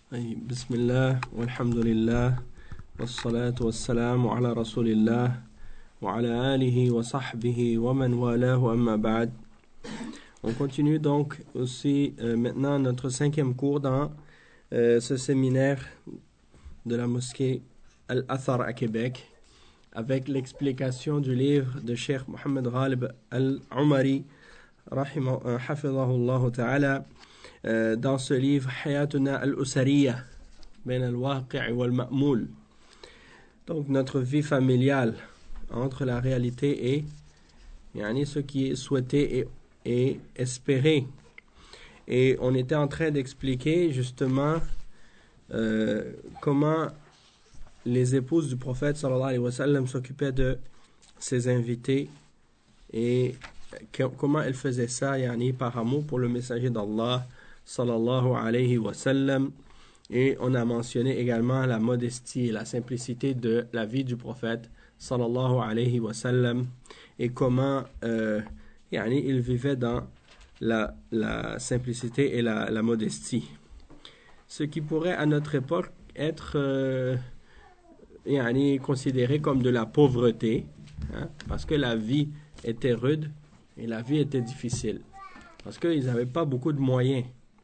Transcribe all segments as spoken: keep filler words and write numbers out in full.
أي بسم الله والحمد لله والصلاة والسلام على رسول الله وعلى آله وصحبه ومن والاه أما بعد. On continue donc aussi euh, maintenant notre cinquième cours dans euh, ce séminaire de la mosquée Al-Athar à Québec avec l'explication du livre de Cheikh Mohamed Ghalib Al-Umari hafidhahullah ta'ala dans ce livre Hayatuna al-Usariya ben al-Waqi' wal-Ma'moul. Donc notre vie familiale entre la réalité et yani, ce qui est souhaité et, et espéré. Et on était en train d'expliquer justement euh, comment les épouses du prophète sallallahu alayhi wa sallam s'occupaient de ses invités et que, comment elles faisaient ça yani, par amour pour le messager d'Allah sallallahu alayhi wa sallam. Et on a mentionné également la modestie et la simplicité de la vie du prophète sallallahu alayhi wa sallam et comment euh, yani, il vivait dans la, la simplicité et la, la modestie. Ce qui pourrait à notre époque être euh, yani, considéré comme de la pauvreté, hein, parce que la vie était rude et la vie était difficile, parce qu'ils n'avaient pas beaucoup de moyens.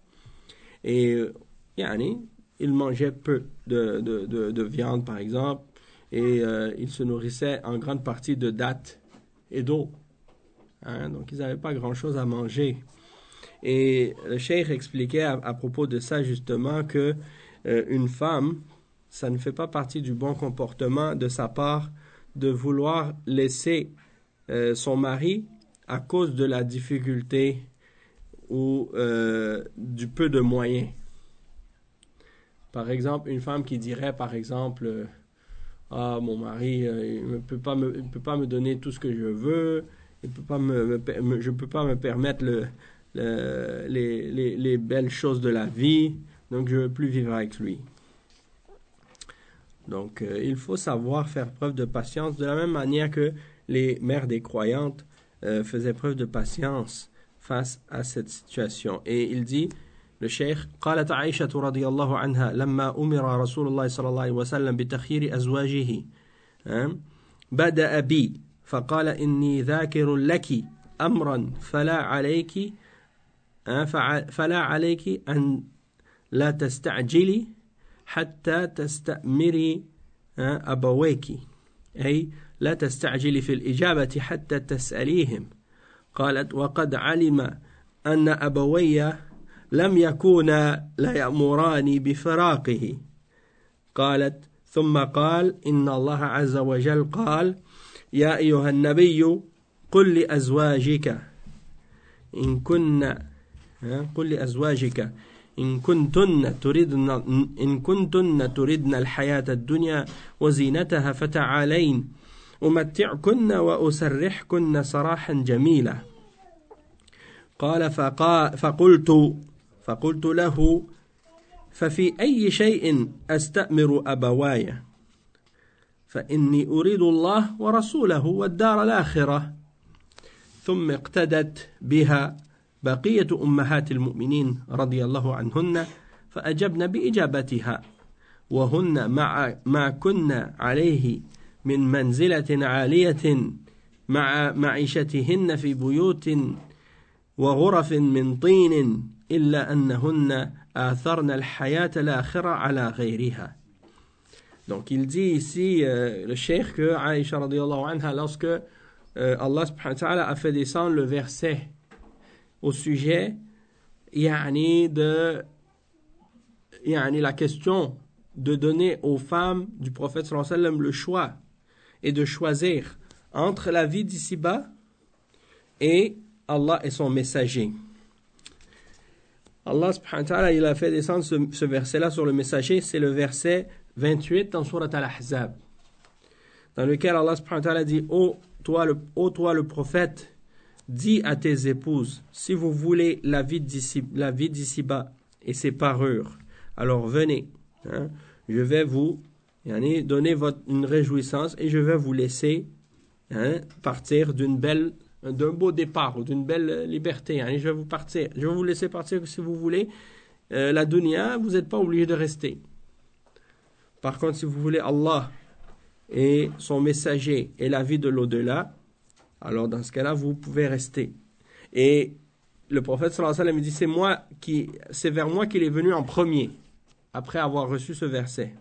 Et yani, ils mangeaient peu de, de, de, de viande, par exemple, et euh, ils se nourrissaient en grande partie de dattes et d'eau. Hein, donc, ils n'avaient pas grand-chose à manger. Et le cheikh expliquait à, à propos de ça, justement, que euh, une femme, ça ne fait pas partie du bon comportement de sa part de vouloir laisser euh, son mari à cause de la difficulté ou euh, du peu de moyens. Par exemple, une femme qui dirait, par exemple, euh, ah, mon mari, euh, il ne peut pas me, il peut pas me donner tout ce que je veux, il peut pas me, me, je ne peux pas me permettre le, le, les, les, les belles choses de la vie, donc je ne veux plus vivre avec lui. Donc, euh, il faut savoir faire preuve de patience, de la même manière que les mères des croyantes euh, faisaient preuve de patience face à cette situation. Et il dit, le cheikh, قالت عائشة رضي الله عنها لما أمر رسول الله صلى الله عليه وسلم بتخيير أزواجه بدأ بي فقال إني ذاكر لك أمرا فلا عليك فلا عليك أن لا تستعجلي حتى تستأمري أبويك أي لا تستعجلي في الإجابة حتى تسأليهم. قالت وقد علم أن أبوي لم يكونا لا يأمراني بفراقه. قالت ثم قال إن الله عز وجل قال يا أيها النبي قل لأزواجك إن كن قل لأزواجك إن كنتن تردن إن كنتن تردن الحياة الدنيا وزينتها فتعالين أمتعكن وأسرحكن سراحا جميلا. قال فقا فقلت فقلت له ففي أي شيء أستأمر أبواي فإني أريد الله ورسوله والدار الآخرة. ثم اقتدت بها بقية أمهات المؤمنين رضي الله عنهن فأجبن بإجابتها وهن مع ما كنا عليه من منزلة عالية مع معيشتهن في بيوت وغرف من طين إلا أنهن آثرن الحياة الآخرة على غيرها. Donc il dit ici euh, le cheikh que Aïcha radiyallahu anha, lorsque euh, Allah subhanahu wa ta'ala a fait descendre le verset au sujet yani, de yani, la question de donner aux femmes du prophète sallallahu alayhi wa sallam le choix et de choisir entre la vie d'ici-bas et Allah et son messager. Allah subhanahu wa ta'ala, il a fait descendre ce, ce verset-là sur le messager, c'est le verset vingt-huit dans Surat Al-Ahzab, dans lequel Allah subhanahu wa ta'ala dit, ô toi, le, ô toi le prophète, dis à tes épouses, si vous voulez la vie d'ici, la vie d'ici-bas et ses parures, alors venez, hein, je vais vous yani, donner votre, une réjouissance et je vais vous laisser hein, partir d'une belle d'un beau départ ou d'une belle liberté. Hein, je vais vous partir, je vais vous laisser partir si vous voulez euh, la dunya, vous n'êtes pas obligé de rester. Par contre, si vous voulez Allah et son messager et la vie de l'au-delà, alors dans ce cas-là, vous pouvez rester. Et le prophète sallallahu alayhi wa sallam dit, c'est moi qui, c'est vers moi qu'il est venu en premier, après avoir reçu ce verset.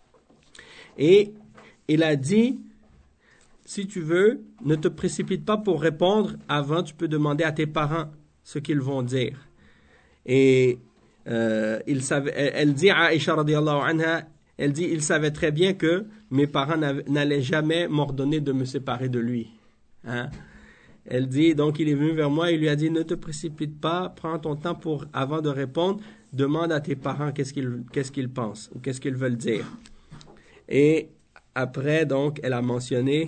Et il a dit, si tu veux, ne te précipite pas pour répondre. Avant, tu peux demander à tes parents ce qu'ils vont dire. Et euh, il savait, elle, elle dit à Aïcha radiyallahu anha, elle dit, il savait très bien que mes parents n'allaient jamais m'ordonner de me séparer de lui. Hein? Elle dit, donc il est venu vers moi et lui a dit, ne te précipite pas, prends ton temps pour, avant de répondre, demande à tes parents qu'est-ce qu'ils, qu'est-ce qu'ils pensent ou qu'est-ce qu'ils veulent dire. Et après, donc, elle a mentionné,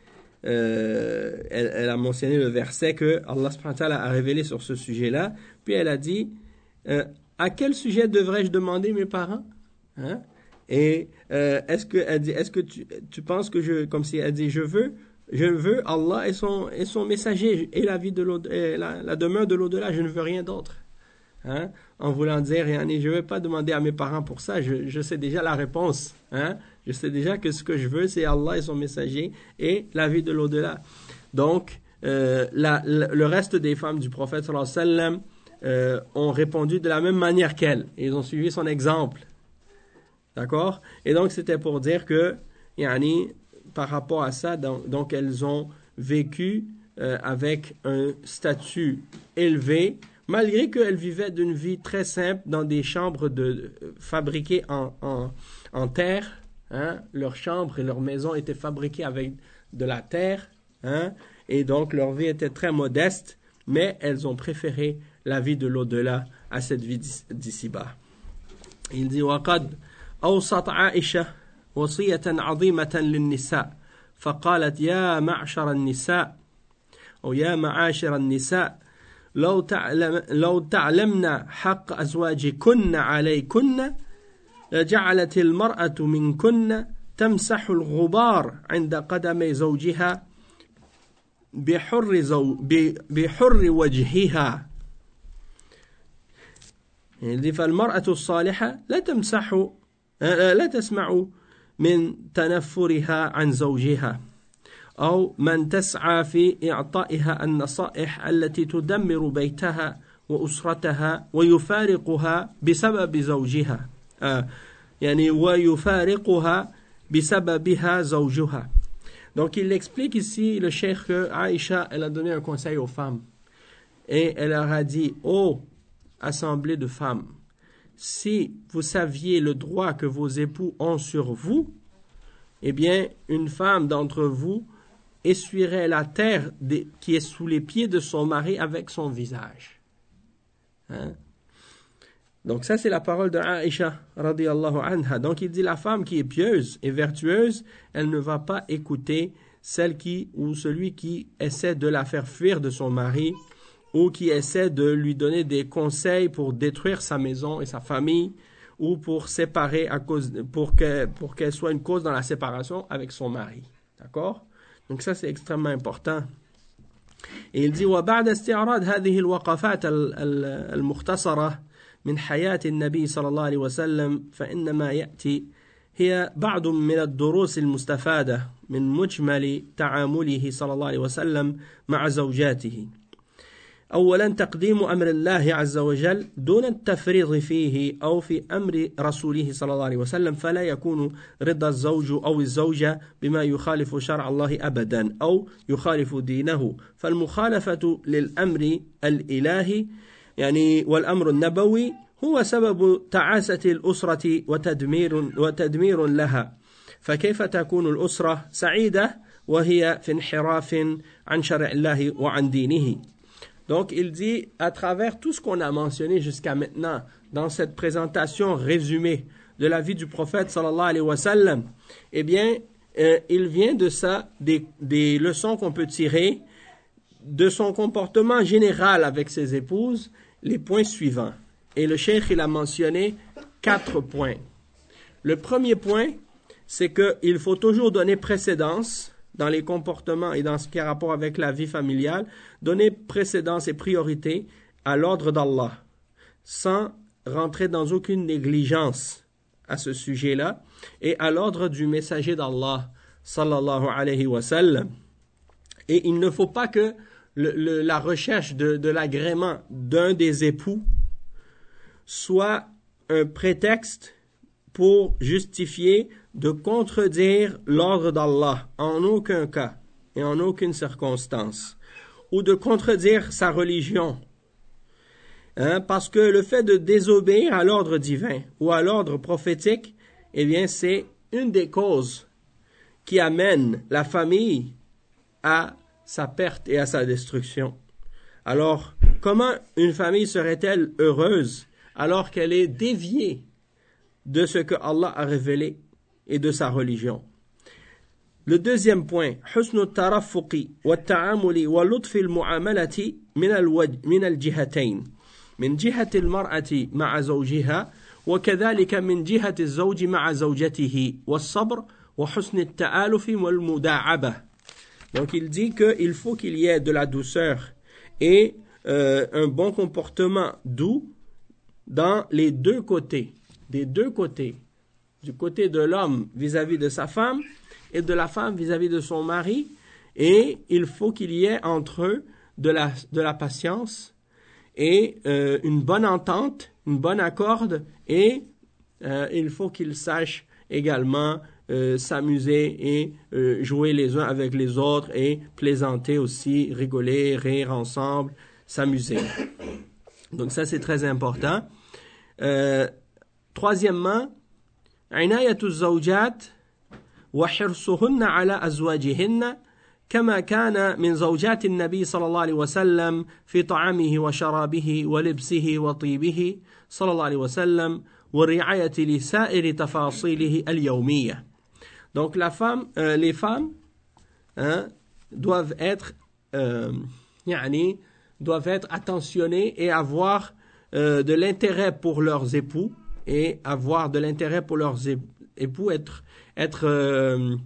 euh, elle, elle a mentionné le verset que Allah subhanahu wa ta'ala a révélé sur ce sujet-là. Puis elle a dit, euh, à quel sujet devrais-je demander mes parents? Hein? Et euh, est-ce que elle dit, est-ce que tu, tu penses que je, comme si elle dit, je veux, je veux Allah et son et son messager et la vie de l'au-delà, la, la demeure de l'au-delà, je ne veux rien d'autre. Hein? En voulant dire, je ne vais pas demander à mes parents pour ça, je, je sais déjà la réponse. Hein? Je sais déjà que ce que je veux, c'est Allah et son messager et la vie de l'au-delà. Donc, euh, la, la, le reste des femmes du prophète sallallahu alayhi wa sallam euh, ont répondu de la même manière qu'elle. Ils ont suivi son exemple. D'accord? Et donc, c'était pour dire que, yani, par rapport à ça, donc, donc elles ont vécu euh, avec un statut élevé, malgré qu'elles vivaient d'une vie très simple dans des chambres de, euh, fabriquées en, en, en terre. Hein? Leurs chambres et leurs maisons étaient fabriquées avec de la terre. Hein? Et donc, leur vie était très modeste, mais elles ont préféré la vie de l'au-delà à cette vie d'ici-bas. Il dit, وَقَدْ أوصت عائشة وصية عظيمة للنساء فقالت يا معشر النساء أو يا معاشر النساء لو تعلم لو تعلمن حق أزواجكن عليكن لجعلت المرأة منكن تمسح الغبار عند قدم زوجها بحر زو بحر وجهها. فالمرأة الصالحة لا تمسح لا تسمع من تنفرها عن زوجها أو من تسعى في إعطائها النصائح التي تدمر بيتها وأسرتها ويفارقها بسبب زوجها آه يعني ويفارقها بسببها زوجها. Donc il explique ici le cheikh que Aïcha elle a donné un conseil aux femmes et elle leur a dit, ô assemblée de femmes, si vous saviez le droit que vos époux ont sur vous, eh bien, une femme d'entre vous essuierait la terre de, qui est sous les pieds de son mari avec son visage. Hein? Donc ça, c'est la parole de Aïcha, radiyallahu anha. Donc il dit, la femme qui est pieuse et vertueuse, elle ne va pas écouter celle qui, ou celui qui essaie de la faire fuir de son mari, ou qui essaie de lui donner des conseils pour détruire sa maison et sa famille, ou pour séparer à cause, pour que, pour qu'elle soit une cause dans la séparation avec son mari. D'accord? Donc ça, c'est extrêmement important. Et il dit, وبعد استعراض هذه الوقفات المختصرة من حياة النبي صلى الله عليه وسلم فإنما يأتي هي بعض من الدروس المستفادة من مجمل تعامله صلى الله عليه وسلم مع زوجاته. أولا تقديم أمر الله عز وجل دون التفريط فيه أو في أمر رسوله صلى الله عليه وسلم فلا يكون رضا الزوج أو الزوجة بما يخالف شرع الله أبدا أو يخالف دينه فالمخالفة للأمر الإلهي يعني والأمر النبوي هو سبب تعاسة الأسرة وتدمير, وتدمير لها فكيف تكون الأسرة سعيدة وهي في انحراف عن شرع الله وعن دينه. Donc, il dit, à travers tout ce qu'on a mentionné jusqu'à maintenant, dans cette présentation résumée de la vie du prophète, sallallahu alayhi wa sallam, eh bien, euh, il vient de ça des, des leçons qu'on peut tirer de son comportement général avec ses épouses, les points suivants. Et le cheikh, il a mentionné quatre points. Le premier point, c'est qu'il faut toujours donner précédence dans les comportements et dans ce qui a rapport avec la vie familiale, donner précédence et priorité à l'ordre d'Allah, sans rentrer dans aucune négligence à ce sujet-là et à l'ordre du messager d'Allah sallallahu alayhi wa sallam. Et il ne faut pas que le, le, la recherche de, de l'agrément d'un des époux soit un prétexte pour justifier de contredire l'ordre d'Allah en aucun cas et en aucune circonstance, ou de contredire sa religion. Hein, parce que le fait de désobéir à l'ordre divin ou à l'ordre prophétique, eh bien, c'est une des causes qui amène la famille à sa perte et à sa destruction. Alors, comment une famille serait-elle heureuse alors qu'elle est déviée de ce que Allah a révélé et de sa religion? Le deuxième point, حسن الترفق والتعامل ولطف المعاملة من الوجه من الجهتين من جهة المرأة مع زوجها وكذلك من جهة الزوج مع زوجته والصبر وحسن التآلف والمداعبة. Donc il dit qu'il faut qu'il y ait de la douceur et euh, un bon comportement doux dans les deux côtés, des deux côtés, du côté de l'homme vis-à-vis de sa femme et de la femme vis-à-vis de son mari, et il faut qu'il y ait entre eux de la, de la patience et euh, une bonne entente, une bonne accorde, et euh, il faut qu'ils sachent également euh, s'amuser et euh, jouer les uns avec les autres et plaisanter aussi, rigoler, rire ensemble, s'amuser. Donc ça c'est très important. Euh, troisièmement, عناية الزوجات وحرصهن على أزواجهن كما كان من زوجات النبي صلى الله عليه وسلم في طعامه وشرابه ولبسه وطيبه صلى الله عليه وسلم والرعاية لسائر تفاصيله اليومية. Donc la femme, euh, les femmes hein, doivent être euh, يعني, doivent être attentionnées et avoir euh, de l'intérêt pour leurs époux et avoir de l'intérêt pour leurs époux, être être euh,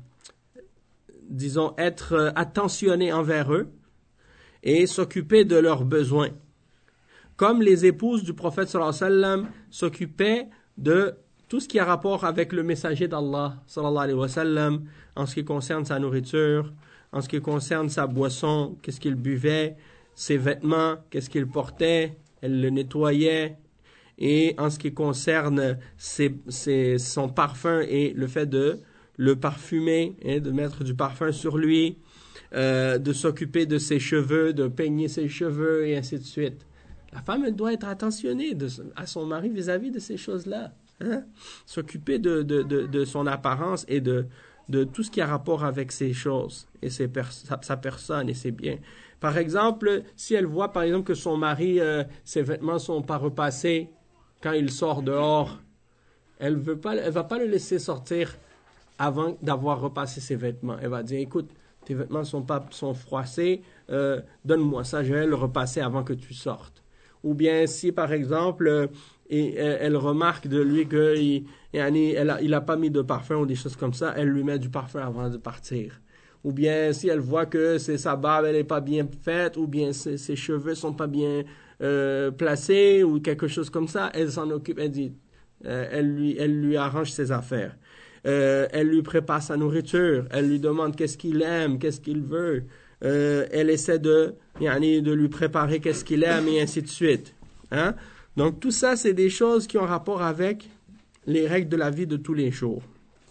disons, être attentionné envers eux et s'occuper de leurs besoins. Comme les épouses du prophète sallallahu alayhi wa sallam s'occupaient de tout ce qui a rapport avec le messager d'Allah sallallahu alayhi wa sallam en ce qui concerne sa nourriture, en ce qui concerne sa boisson, qu'est-ce qu'il buvait, ses vêtements, qu'est-ce qu'il portait, elle le nettoyait, et en ce qui concerne ses, ses, son parfum et le fait de le parfumer, hein, de mettre du parfum sur lui, euh, de s'occuper de ses cheveux, de peigner ses cheveux, et ainsi de suite. La femme, elle doit être attentionnée de, à son mari vis-à-vis de ces choses-là. Hein? S'occuper de, de, de, de son apparence et de, de tout ce qui a rapport avec ces choses, et ses pers- sa, sa personne et ses biens. Par exemple, si elle voit, par exemple, que son mari, euh, ses vêtements ne sont pas repassés quand il sort dehors, elle veut pas, elle va pas le laisser sortir avant d'avoir repassé ses vêtements. Elle va dire, écoute, tes vêtements sont pas sont froissés, euh, donne-moi ça, je vais le repasser avant que tu sortes. Ou bien si, par exemple, euh, et, elle, elle remarque de lui qu'il il a pas mis de parfum ou des choses comme ça, elle lui met du parfum avant de partir. Ou bien si elle voit que c'est sa barbe, elle n'est pas bien faite, ou bien ses, ses cheveux sont pas bien euh, placés, ou quelque chose comme ça, elle s'en occupe, elle dit, euh, elle lui, elle lui arrange ses affaires. Euh, elle lui prépare sa nourriture, elle lui demande qu'est-ce qu'il aime, qu'est-ce qu'il veut, euh, elle essaie de, yani, de lui préparer qu'est-ce qu'il aime, et ainsi de suite. Hein? Donc tout ça, c'est des choses qui ont rapport avec les règles de la vie de tous les jours.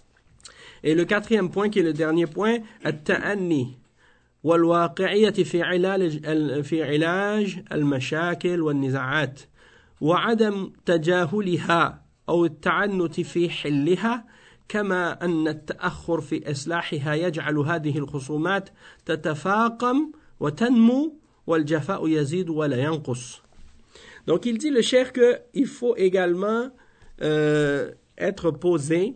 Et le quatrième point, qui est le dernier point, التأني والواقعية في علاج في علاج المشاكل والنزاعات وعدم تجاهلها أو التعنت في حلها كما أن التأخر في إصلاحها يجعل هذه الخصومات تتفاقم وتنمو والجفاء يزيد ولا ينقص. Donc il dit le cheikh qu'il faut également euh, être posé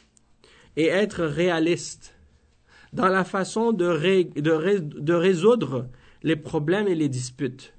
et être réaliste dans la façon de, ré, de, ré, de résoudre les problèmes et les disputes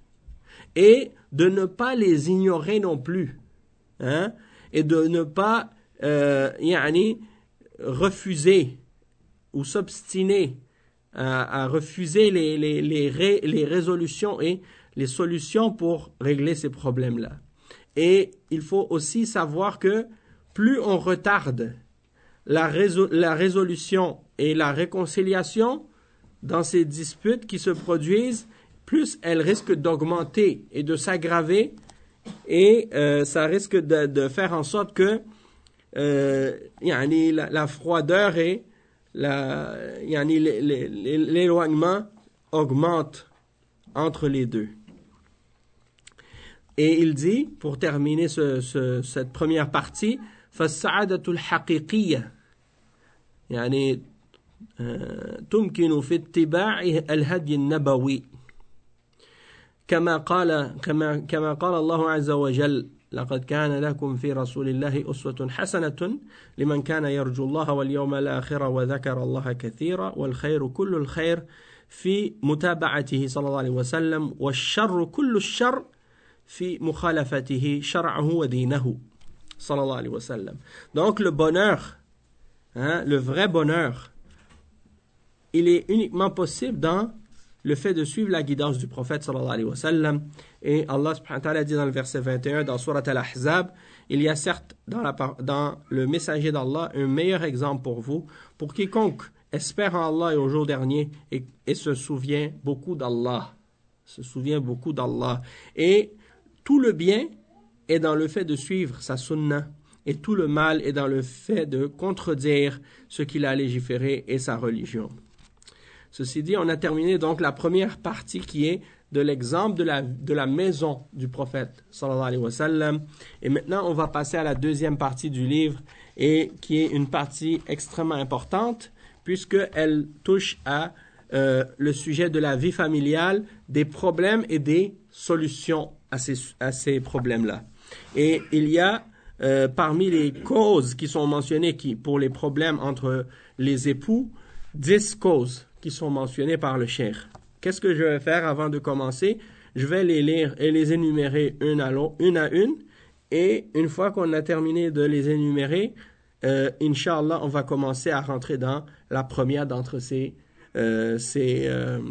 et de ne pas les ignorer non plus, hein, et de ne pas euh, yani, refuser ou s'obstiner à, à refuser les, les, les, ré, les résolutions et les solutions pour régler ces problèmes-là. Et il faut aussi savoir que plus on retarde la, résol- la résolution et la réconciliation dans ces disputes qui se produisent, plus elles risquent d'augmenter et de s'aggraver, et euh, ça risque de, de faire en sorte que euh, yani, la, la froideur et la, yani, l'éloignement augmente entre les deux. Et il dit, pour terminer ce, ce, cette première partie, فَالسَّعَادَةُ الْحَقِيقِيَّةُ يعني تمكن في اتباع الهدي النبوي كما قال كما كما قال الله عز وجل لقد كان لكم في رسول الله أسوة حسنة لمن كان يرجو الله واليوم الآخر وذكر الله كثيرا والخير كل الخير في متابعته صلى الله عليه وسلم والشر كل الشر في مخالفته شرعه ودينه صلى الله عليه وسلم. Donc le bonheur, hein, le vrai bonheur, il est uniquement possible dans le fait de suivre la guidance du prophète sallallahu alayhi wa sallam. Et Allah subhanahu wa ta'ala dit dans le verset vingt et un dans Surat Al-Ahzab, il y a certes dans, la, dans le messager d'Allah un meilleur exemple pour vous, pour quiconque espère en Allah et au jour dernier et, et se souvient beaucoup d'Allah, se souvient beaucoup d'Allah. Et tout le bien est dans le fait de suivre sa sunnah, et tout le mal est dans le fait de contredire ce qu'il a légiféré et sa religion. Ceci dit, on a terminé donc la première partie qui est de l'exemple de la, de la maison du prophète sallallahu alayhi wa sallam. Et maintenant, on va passer à la deuxième partie du livre, et qui est une partie extrêmement importante puisqu'elle touche à euh, le sujet de la vie familiale, des problèmes et des solutions à ces, à ces problèmes-là. Et il y a euh, parmi les causes qui sont mentionnées qui, pour les problèmes entre les époux, dix causes qui sont mentionnées par le cheikh. Qu'est-ce que je vais faire avant de commencer? Je vais les lire et les énumérer une à, une, à une. Et une fois qu'on a terminé de les énumérer, euh, Inch'Allah, on va commencer à rentrer dans la première d'entre ces, euh, ces, euh,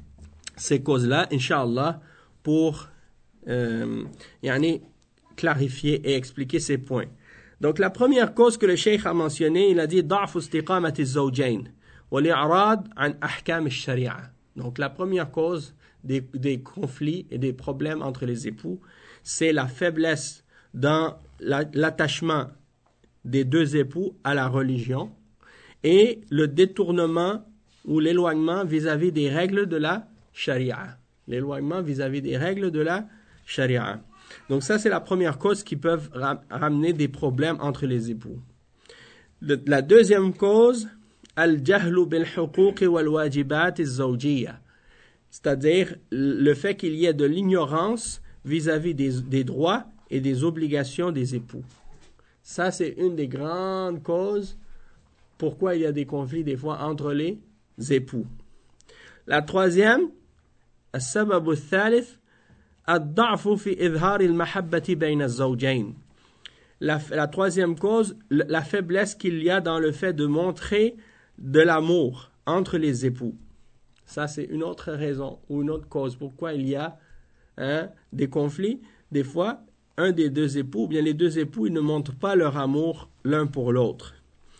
ces causes-là, Inch'Allah, pour euh, yani, clarifier et expliquer ces points. Donc la première cause que le cheikh a mentionnée, il a dit « ضعف استقامة الزوجين والإعراض عن أحكام الشريعة ». Donc la première cause des, des conflits et des problèmes entre les époux, c'est la faiblesse dans la, l'attachement des deux époux à la religion et le détournement ou l'éloignement vis-à-vis des règles de la charia. L'éloignement vis-à-vis des règles de la charia. Donc ça, c'est la première cause qui peut ram- ramener des problèmes entre les époux. Le, la deuxième cause, al-jahlu bil-huquq wal-wajibat az-zawjiyya, c'est-à-dire le fait qu'il y ait de l'ignorance vis-à-vis des, des droits et des obligations des époux. Ça, c'est une des grandes causes pourquoi il y a des conflits des fois entre les époux. La troisième, al-sabab al-thalith, الضعف في إظهار المحبة بين الزوجين. La, la troisième cause, la faiblesse qu'il y a dans le fait de montrer de l'amour entre les époux. Ça, c'est une autre raison ou une autre cause pourquoi il y a hein, des conflits. Des fois, un des deux époux, ou bien les deux époux, ils ne montrent pas leur amour l'un pour l'autre.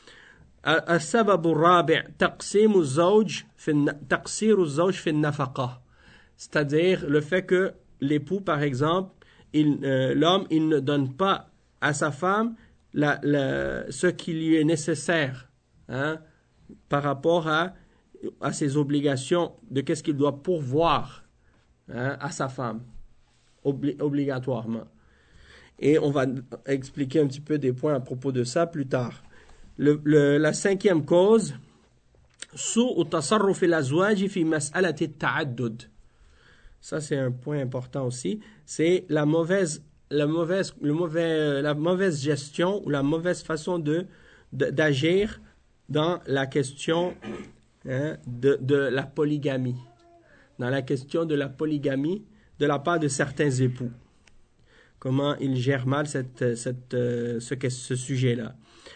السبب الرابع تقسيم الزوج في تقصير الزوج في النفقة. C'est-à-dire le fait que l'époux, par exemple, il, euh, l'homme, il ne donne pas à sa femme la, la, ce qui lui est nécessaire hein, par rapport à, à ses obligations, de qu'est-ce qu'il doit pourvoir hein, à sa femme, obli- obligatoirement. Et on va expliquer un petit peu des points à propos de ça plus tard. Le, le, la cinquième cause, سوء تصرف الأزواج في مسألة التعدد. Ça, c'est un point important aussi. C'est la mauvaise, la mauvaise, le mauvais, la mauvaise gestion ou la mauvaise façon de, de d'agir dans la question hein, de, de la polygamie. Dans la question de la polygamie de la part de certains époux. Comment ils gèrent mal cette, cette, ce, ce sujet-là.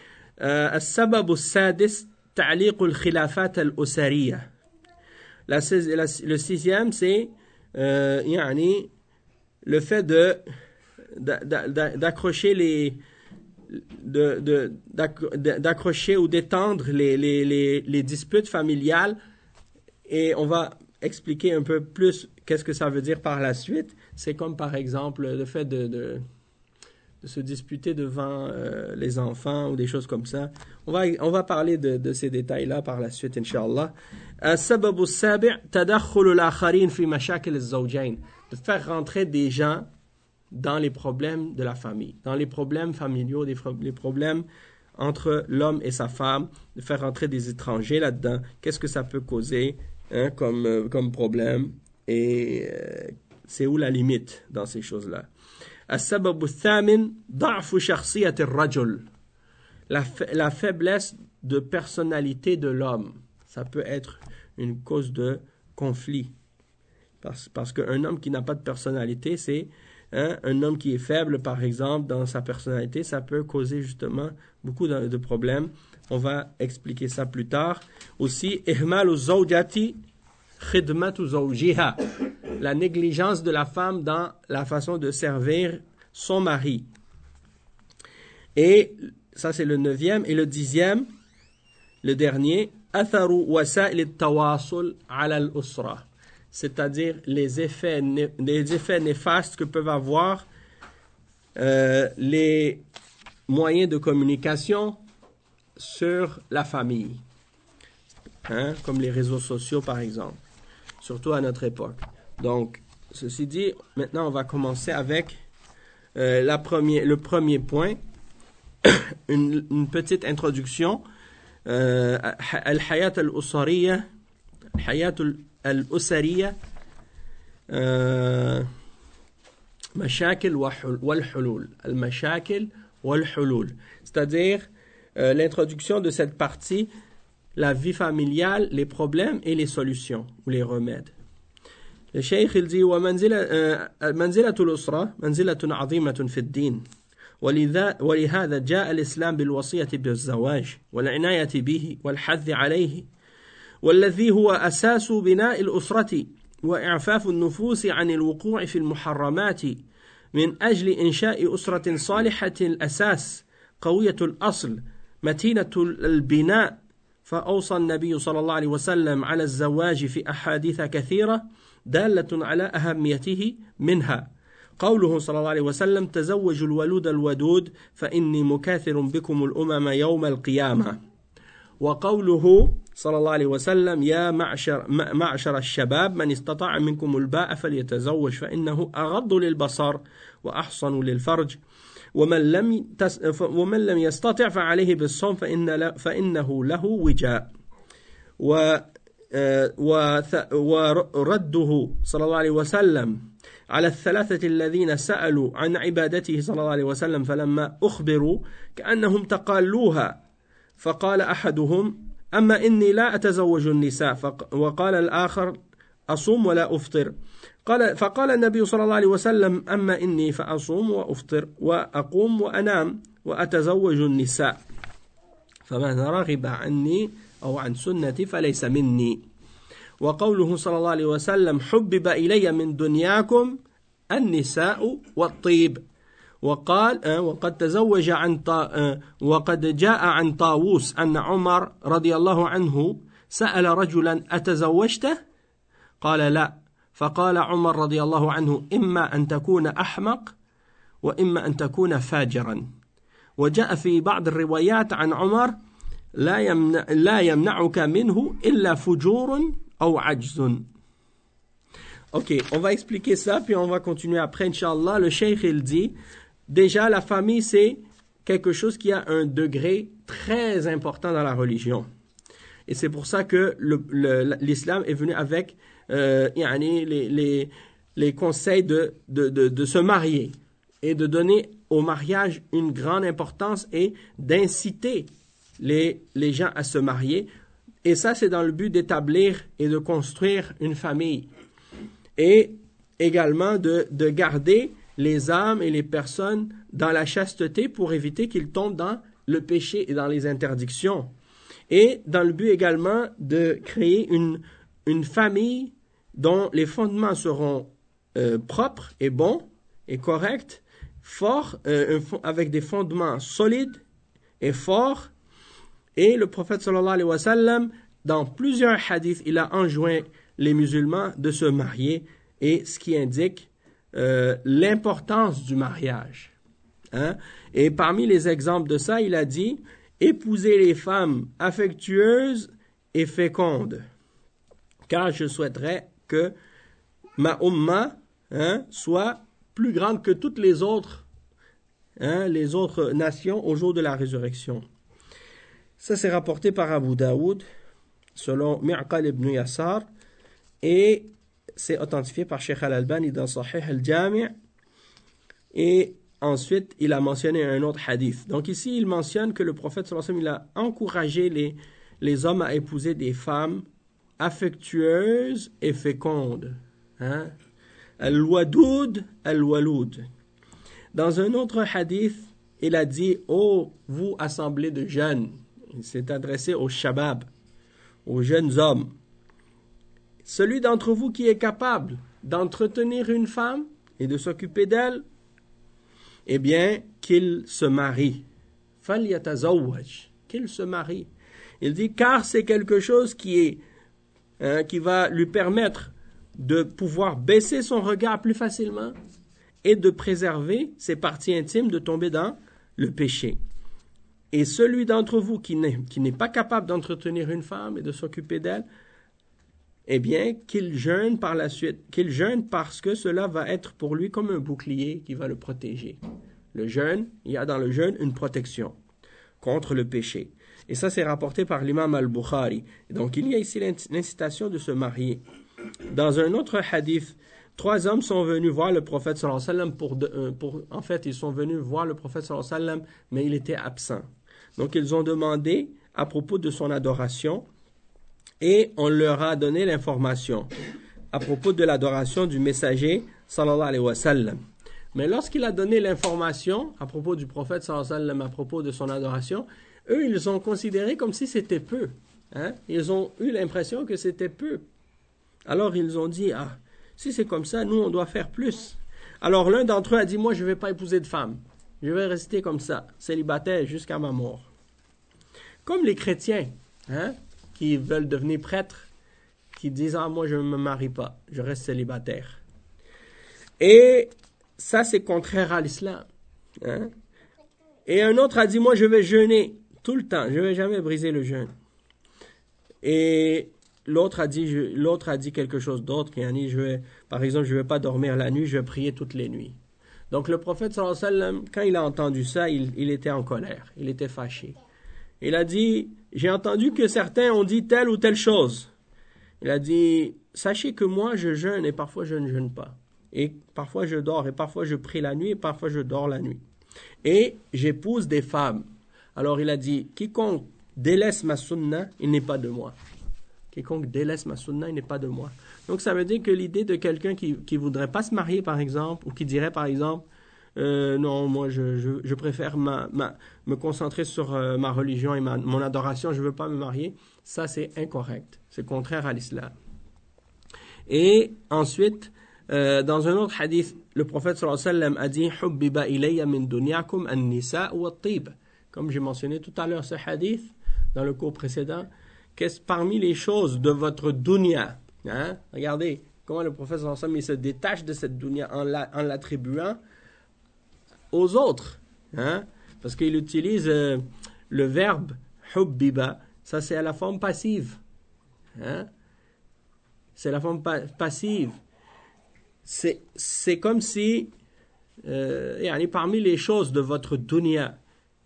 السبب السادس تعليق الخلافات الأسرية. La, la, le sixième, c'est Euh, yani, le fait de d'accrocher les de, de, d'accrocher ou d'étendre les, les, les, les disputes familiales, et on va expliquer un peu plus qu'est-ce que ça veut dire par la suite. C'est comme par exemple le fait de, de, de se disputer devant euh, les enfants ou des choses comme ça. On va, on va parler de, de ces détails-là par la suite, Inch'Allah. السبب السابع تدخل الآخرين في مشاكل الزوجين. De faire rentrer des gens dans les problèmes de la famille, dans les problèmes familiaux, les, les problèmes entre l'homme et sa femme, de faire rentrer des étrangers là-dedans. Qu'est-ce que ça peut causer hein, comme, euh, comme problème, et euh, c'est où la limite dans ces choses-là. السبب الثامن ضعف شخصية الرجل. La, la faiblesse de personnalité de l'homme, ça peut être une cause de conflit. Parce, parce qu'un homme qui n'a pas de personnalité, c'est hein, un homme qui est faible, par exemple, dans sa personnalité, ça peut causer justement beaucoup de, de problèmes. On va expliquer ça plus tard. Aussi, ihmalu zawjati khidmatu zawjiha. La négligence de la femme dans la façon de servir son mari. Et ça, c'est le neuvième. Et le dixième, le dernier, atharu wasa'il at-tawasul ala al-usra. C'est-à-dire les effets, les effets néfastes que peuvent avoir euh, les moyens de communication sur la famille, hein, comme les réseaux sociaux par exemple, surtout à notre époque. Donc, ceci dit, maintenant on va commencer avec euh, la première, le premier point, une, une petite introduction. euh, Al-Hayat al-Usariya, Al-Hayat al-Usariya, Mashakil wal-Hulul. Al-Mashakil wal-Hulul. C'est-à-dire euh, l'introduction de cette partie, la vie familiale, les problèmes et les solutions ou les remèdes. Le Cheikh il dit ومنزلة منزلة الأسرة منزلة عظيمة في الدين ولذا ولهذا جاء الإسلام بالوصية بالزواج والعناية به والحث عليه والذي هو أساس بناء الأسرة وإعفاف النفوس عن الوقوع في المحرمات من أجل إنشاء أسرة صالحة الأساس قوية الأصل متينة البناء. فأوصى النبي صلى الله عليه وسلم على الزواج في أحاديث كثيرة دالة على أهميته، منها قوله صلى الله عليه وسلم تزوجوا الولود الودود فإني مكاثر بكم الأمم يوم القيامة، وقوله صلى الله عليه وسلم يا معشر, معشر الشباب من استطاع منكم الباء فليتزوج فإنه أغض للبصر وأحصن للفرج ومن لم تس ومن لم يستطع فعليه بالصوم فإن فإنه له وجاء. و ورده صلى الله عليه وسلم على الثلاثة الذين سألوا عن عبادته صلى الله عليه وسلم فلما أخبروا كأنهم تقالوها فقال أحدهم أما إني لا أتزوج النساء، وقال الآخر أصوم ولا أفطر. قال فقال النبي صلى الله عليه وسلم أما إني فأصوم وأفطر وأقوم وأنام وأتزوج النساء فمن رغب عني أو عن سنتي فليس مني. وقوله صلى الله عليه وسلم حبب إلي من دنياكم النساء والطيب. وقال وقد تزوج عن وقد جاء عن طاووس أن عمر رضي الله عنه سأل رجلا أتزوجته؟ قال لا، فقال عمر رضي الله عنه إما أن تكون أحمق وإما أن تكون فاجرا. وجاء في بعض الروايات عن عمر لا يمنع لا يمنعك منه إلا فجور أو عجز. Ok, on va expliquer ça, puis on va continuer après, Inch'Allah. Le Cheikh, il dit, déjà, la famille, c'est quelque chose qui a un degré très important dans la religion. Et c'est pour ça que le, le, l'islam est venu avec euh, les, les, les conseils de, de, de, de se marier et de donner au mariage une grande importance et d'inciter les, les gens à se marier. Et ça, c'est dans le but d'établir et de construire une famille. Et également de, de garder les âmes et les personnes dans la chasteté pour éviter qu'ils tombent dans le péché et dans les interdictions. Et dans le but également de créer une, une famille dont les fondements seront euh, propres et bons et corrects, fort, euh, avec des fondements solides et forts. Et le prophète sallallahu alayhi wa sallam, dans plusieurs hadiths, il a enjoint les musulmans de se marier, et ce qui indique euh, l'importance du mariage. Hein? Et parmi les exemples de ça, il a dit « Épousez les femmes affectueuses et fécondes, car je souhaiterais que ma umma hein, soit plus grande que toutes les autres, hein, les autres nations au jour de la résurrection. » Ça, c'est rapporté par Abu Daoud, selon Mi'qal ibn Yasar, et c'est authentifié par Sheikh al-Albani dans Sahih al-Jami'. Et ensuite, il a mentionné un autre hadith. Donc ici, il mentionne que le prophète sallallahu alayhi wa sallam, il a encouragé les, les hommes à épouser des femmes affectueuses et fécondes. Hein? Al-Wadoud, Al-Waloud. Dans un autre hadith, il a dit « Ô vous, assemblée de jeunes », il s'est adressé aux shabab, aux jeunes hommes. « Celui d'entre vous qui est capable d'entretenir une femme et de s'occuper d'elle, eh bien, qu'il se marie. Falyatazawwaj, qu'il se marie. » Il dit « Car c'est quelque chose qui est, hein, qui va lui permettre de pouvoir baisser son regard plus facilement et de préserver ses parties intimes de tomber dans le péché. Et celui d'entre vous qui n'est, qui n'est pas capable d'entretenir une femme et de s'occuper d'elle, eh bien, qu'il jeûne par la suite, qu'il jeûne parce que cela va être pour lui comme un bouclier qui va le protéger. Le jeûne, il y a dans le jeûne une protection contre le péché. Et ça, c'est rapporté par l'imam al-Bukhari. Donc, il y a ici l'incitation de se marier. Dans un autre hadith, trois hommes sont venus voir le prophète sallallahu alayhi wa sallam pour, de, euh, pour, en fait, ils sont venus voir le prophète sallallahu alayhi wa sallam, mais il était absent. Donc, ils ont demandé à propos de son adoration et on leur a donné l'information à propos de l'adoration du messager sallallahu alayhi wa sallam. Mais lorsqu'il a donné l'information à propos du prophète sallallahu alayhi wa sallam, à propos de son adoration, eux, ils ont considéré comme si c'était peu. Hein? Ils ont eu l'impression que c'était peu. Alors, ils ont dit, ah, si c'est comme ça, nous, on doit faire plus. Alors, l'un d'entre eux a dit, moi, je ne vais pas épouser de femme. Je vais rester comme ça, célibataire jusqu'à ma mort. Comme les chrétiens, hein, qui veulent devenir prêtres, qui disent, ah, moi, je ne me marie pas, je reste célibataire. Et ça, c'est contraire à l'islam. Hein. Et un autre a dit, moi, je vais jeûner tout le temps, je ne vais jamais briser le jeûne. Et l'autre a dit, je, l'autre a dit quelque chose d'autre, qui a dit, je vais, par exemple, je ne vais pas dormir la nuit, je vais prier toutes les nuits. Donc le prophète sallallahu alayhi wa sallam, quand il a entendu ça, il, il était en colère, il était fâché. Il a dit, j'ai entendu que certains ont dit telle ou telle chose. Il a dit, sachez que moi je jeûne et parfois je ne jeûne pas. Et parfois je dors et parfois je prie la nuit et parfois je dors la nuit. Et j'épouse des femmes. Alors il a dit, quiconque délaisse ma sunna, il n'est pas de moi. Quiconque délaisse ma sunna, il n'est pas de moi. Donc ça veut dire que l'idée de quelqu'un qui ne voudrait pas se marier, par exemple, ou qui dirait, par exemple, euh, non, moi je, je, je préfère ma, ma, me concentrer sur euh, ma religion et ma, mon adoration, je ne veux pas me marier, ça c'est incorrect. C'est contraire à l'islam. Et ensuite, euh, dans un autre hadith, le prophète sallallahu alayhi wa sallam a dit « Hubbiba ilayya min dunyakum an-nisa wa at-tib » Comme j'ai mentionné tout à l'heure ce hadith, dans le cours précédent, qu'est-ce parmi les choses de votre dunya, hein? Regardez comment le prophète sallallahu alayhi wa sallam il se détache de cette dunya en, la, en l'attribuant aux autres, hein? Parce qu'il utilise euh, le verbe hubbiba, ça c'est à la forme passive, hein? C'est la forme pa- passive. C'est, c'est comme si, euh, parmi les choses de votre dunya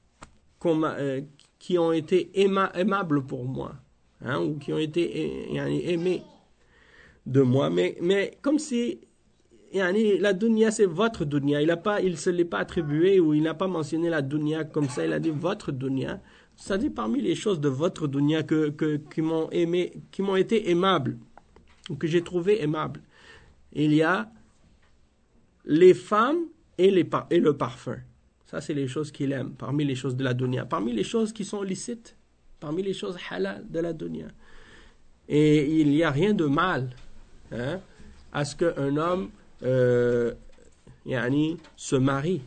euh, qui ont été aima- aimables pour moi, hein, ou qui ont été aimés de moi, mais, mais comme si la dunya c'est votre dunya, il ne se l'est pas attribué ou il n'a pas mentionné la dunya comme ça, il a dit votre dunya, c'est-à-dire parmi les choses de votre dunya que, que, qui, m'ont aimé, qui m'ont été aimables, ou que j'ai trouvé aimables. Il y a les femmes et, les par- et le parfum. Ça, c'est les choses qu'il aime, parmi les choses de la dunya. Parmi les choses qui sont licites, parmi les choses halal de la dunya. Et il n'y a rien de mal hein, à ce qu'un homme euh, yani, se marie.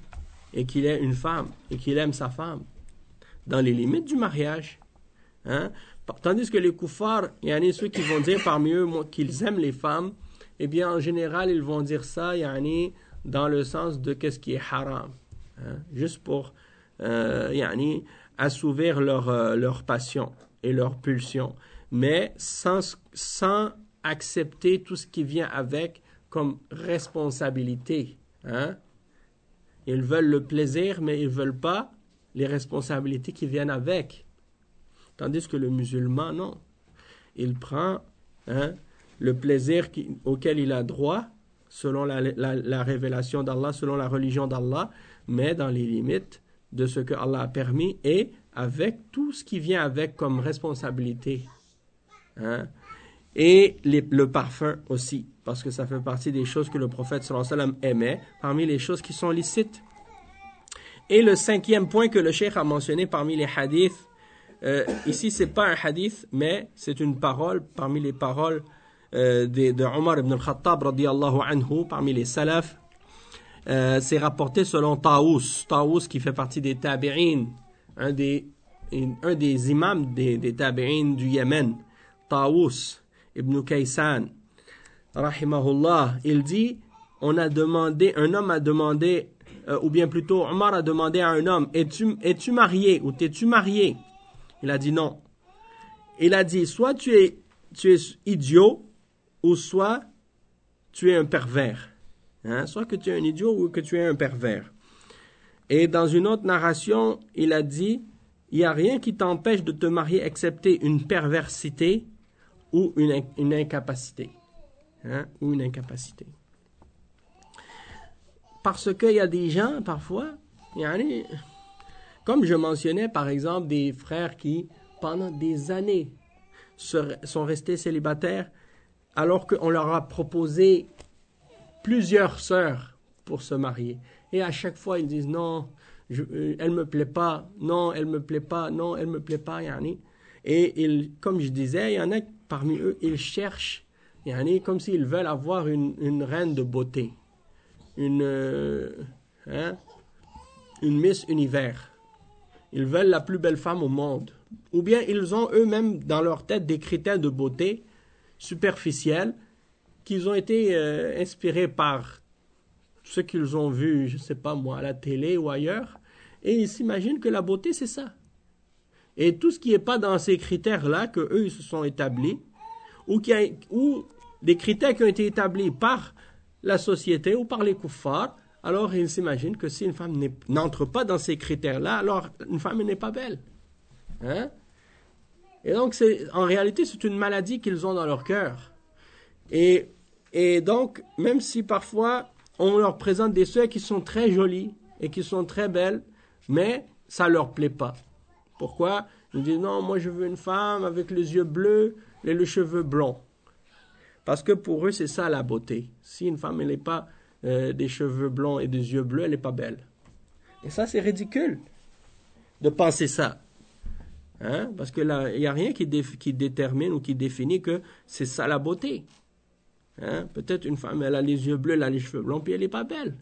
et qu'il ait une femme et qu'il aime sa femme dans les limites du mariage. Hein? Tandis que les koufars, il y en a ceux qui vont dire parmi eux qu'ils aiment les femmes, eh bien en général ils vont dire ça il y en a dans le sens de qu'est-ce qui est haram. Hein? Juste pour euh, y en a, assouvir leur, euh, leur passion et leur pulsion, mais sans, sans accepter tout ce qui vient avec comme responsabilité. Hein? Ils veulent le plaisir, mais ils ne veulent pas les responsabilités qui viennent avec. Tandis que le musulman, non. Il prend hein, le plaisir qui, auquel il a droit, selon la, la, la révélation d'Allah, selon la religion d'Allah, mais dans les limites de ce que Allah a permis et avec tout ce qui vient avec comme responsabilité. Hein? Et les, le parfum aussi, parce que ça fait partie des choses que le prophète sallallahu alayhi wa sallam aimait, parmi les choses qui sont licites. Et le cinquième point que le cheikh a mentionné parmi les hadiths, euh, ici c'est pas un hadith, mais c'est une parole parmi les paroles euh, de, de Omar ibn al-Khattab radiyallahu anhu, parmi les salafs. Euh, c'est rapporté selon Taous, Taous qui fait partie des tabi'in, un des, un des imams des, des tabi'in du Yémen, Taous ibn Kaysan, rahimahullah, il dit, on a demandé, un homme a demandé, euh, ou bien plutôt Omar a demandé à un homme, es-tu, es-tu marié ou t'es-tu marié? Il a dit non. Il a dit, soit tu es, tu es idiot, ou soit tu es un pervers. Hein? Soit que tu es un idiot ou que tu es un pervers. Et dans une autre narration, il a dit, il n'y a rien qui t'empêche de te marier excepté une perversité ou une, une incapacité. Hein? Ou une incapacité. Parce qu'il y a des gens, parfois, il y en a, comme je mentionnais, par exemple, des frères qui, pendant des années, sont restés célibataires, alors qu'on leur a proposé plusieurs sœurs pour se marier. Et à chaque fois, ils disent, non, je, elle ne me plaît pas, non, elle ne me plaît pas, non, elle ne me plaît pas, yani. Et ils, comme je disais, il y en a parmi eux, ils cherchent, yani, comme s'ils veulent avoir une, une reine de beauté, une, euh, hein, une Miss Univers. Ils veulent la plus belle femme au monde. Ou bien ils ont eux-mêmes dans leur tête des critères de beauté superficiels qu'ils ont été euh, inspirés par ce qu'ils ont vu, je ne sais pas moi, à la télé ou ailleurs, et ils s'imaginent que la beauté, c'est ça. Et tout ce qui n'est pas dans ces critères-là, qu'eux, ils se sont établis, ou, qui a, ou des critères qui ont été établis par la société ou par les kuffars, alors ils s'imaginent que si une femme n'entre pas dans ces critères-là, alors une femme n'est pas belle. Hein? Et donc, c'est, en réalité, c'est une maladie qu'ils ont dans leur cœur. Et, et donc, même si parfois, on leur présente des sœurs qui sont très jolies et qui sont très belles, mais ça ne leur plaît pas. Pourquoi? Ils disent, non, moi je veux une femme avec les yeux bleus et les cheveux blonds. Parce que pour eux, c'est ça la beauté. Si une femme, elle n'a pas euh, des cheveux blonds et des yeux bleus, elle n'est pas belle. Et ça, c'est ridicule de penser ça. Hein? Parce que là, il n'y a rien qui, dé, qui détermine ou qui définit que c'est ça la beauté. Hein? Peut-être une femme, elle a les yeux bleus, elle a les cheveux blonds, puis elle n'est pas belle.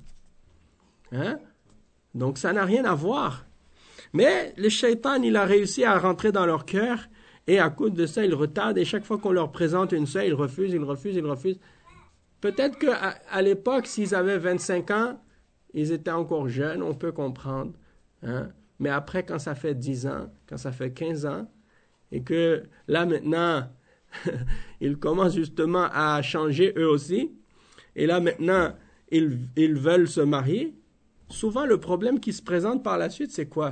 Hein? Donc ça n'a rien à voir. Mais le shaitan, il a réussi à rentrer dans leur cœur, et à cause de ça, ils retardent, et chaque fois qu'on leur présente une sœur, ils refusent, ils refusent, ils refusent. Peut-être qu'à à l'époque, s'ils avaient vingt-cinq ans, ils étaient encore jeunes, on peut comprendre. Hein? Mais après, quand ça fait dix ans, quand ça fait quinze ans, et que là maintenant, ils commencent justement à changer eux aussi, et là maintenant, ils, ils veulent se marier, souvent le problème qui se présente par la suite, c'est quoi?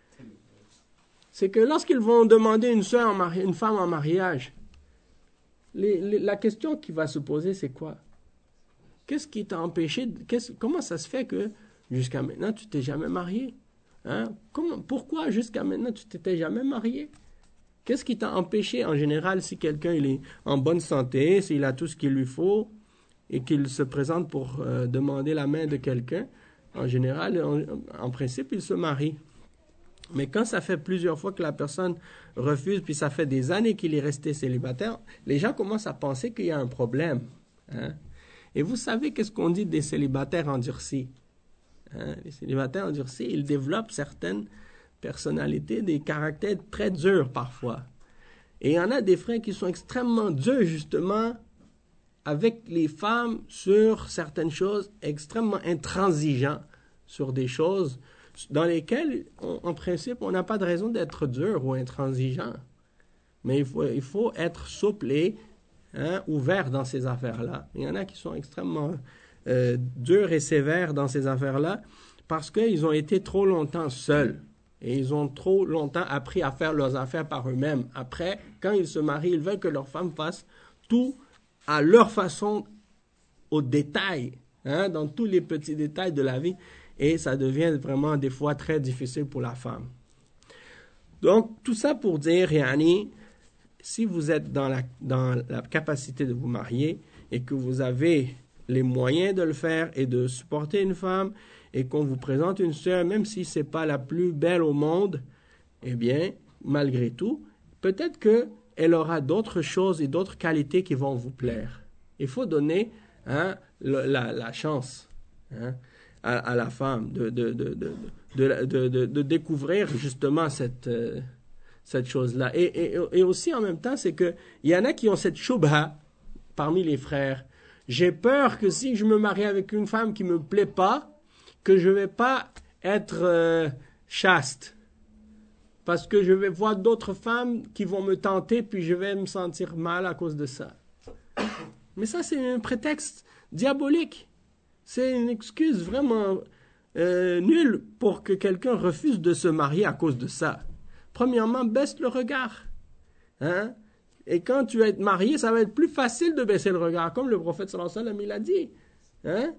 C'est que lorsqu'ils vont demander une soeur en mari- une femme en mariage, les, les, la question qui va se poser, c'est quoi? Qu'est-ce qui t'a empêché? Comment ça se fait que jusqu'à maintenant, tu t'es jamais marié? Hein? Comment, pourquoi jusqu'à maintenant, tu t'étais jamais marié? Qu'est-ce qui t'a empêché? En général, si quelqu'un il est en bonne santé, s'il a tout ce qu'il lui faut, et qu'il se présente pour euh, demander la main de quelqu'un, en général, en, en principe, il se marie. Mais quand ça fait plusieurs fois que la personne refuse, puis ça fait des années qu'il est resté célibataire, les gens commencent à penser qu'il y a un problème. Hein? Et vous savez qu'est-ce qu'on dit des célibataires endurcis? Hein? Les célibataires endurcis, ils développent certaines personnalités, des caractères très durs parfois. Et il y en a des frères qui sont extrêmement durs, justement, avec les femmes sur certaines choses, extrêmement intransigeants sur des choses dans lesquelles, on, en principe, on n'a pas de raison d'être dur ou intransigeant. Mais il faut, il faut être souple et hein, ouvert dans ces affaires-là. Il y en a qui sont extrêmement euh, durs et sévères dans ces affaires-là parce qu'ils ont été trop longtemps seuls. Et ils ont trop longtemps appris à faire leurs affaires par eux-mêmes. Après, quand ils se marient, ils veulent que leur femme fasse tout à leur façon, au détail, hein, dans tous les petits détails de la vie. Et ça devient vraiment des fois très difficile pour la femme. Donc, tout ça pour dire, yani, si vous êtes dans la, dans la capacité de vous marier et que vous avez les moyens de le faire et de supporter une femme et qu'on vous présente une sœur, même si ce n'est pas la plus belle au monde, eh bien, malgré tout, peut-être qu'elle aura d'autres choses et d'autres qualités qui vont vous plaire. Il faut donner hein, le, la, la chance hein, à, à la femme de, de, de, de, de, de, de, de découvrir justement cette, euh, cette chose-là. Et, et, et aussi en même temps, c'est qu'il y en a qui ont cette shubha parmi les frères. J'ai peur que si je me marie avec une femme qui ne me plaît pas, que je ne vais pas être euh, chaste. Parce que je vais voir d'autres femmes qui vont me tenter, puis je vais me sentir mal à cause de ça. Mais ça, c'est un prétexte diabolique. C'est une excuse vraiment euh, nulle pour que quelqu'un refuse de se marier à cause de ça. Premièrement, baisse le regard. Hein? Et quand tu vas être marié, ça va être plus facile de baisser le regard, comme le prophète sallallahu alayhi wa sallam, il a dit. Hein?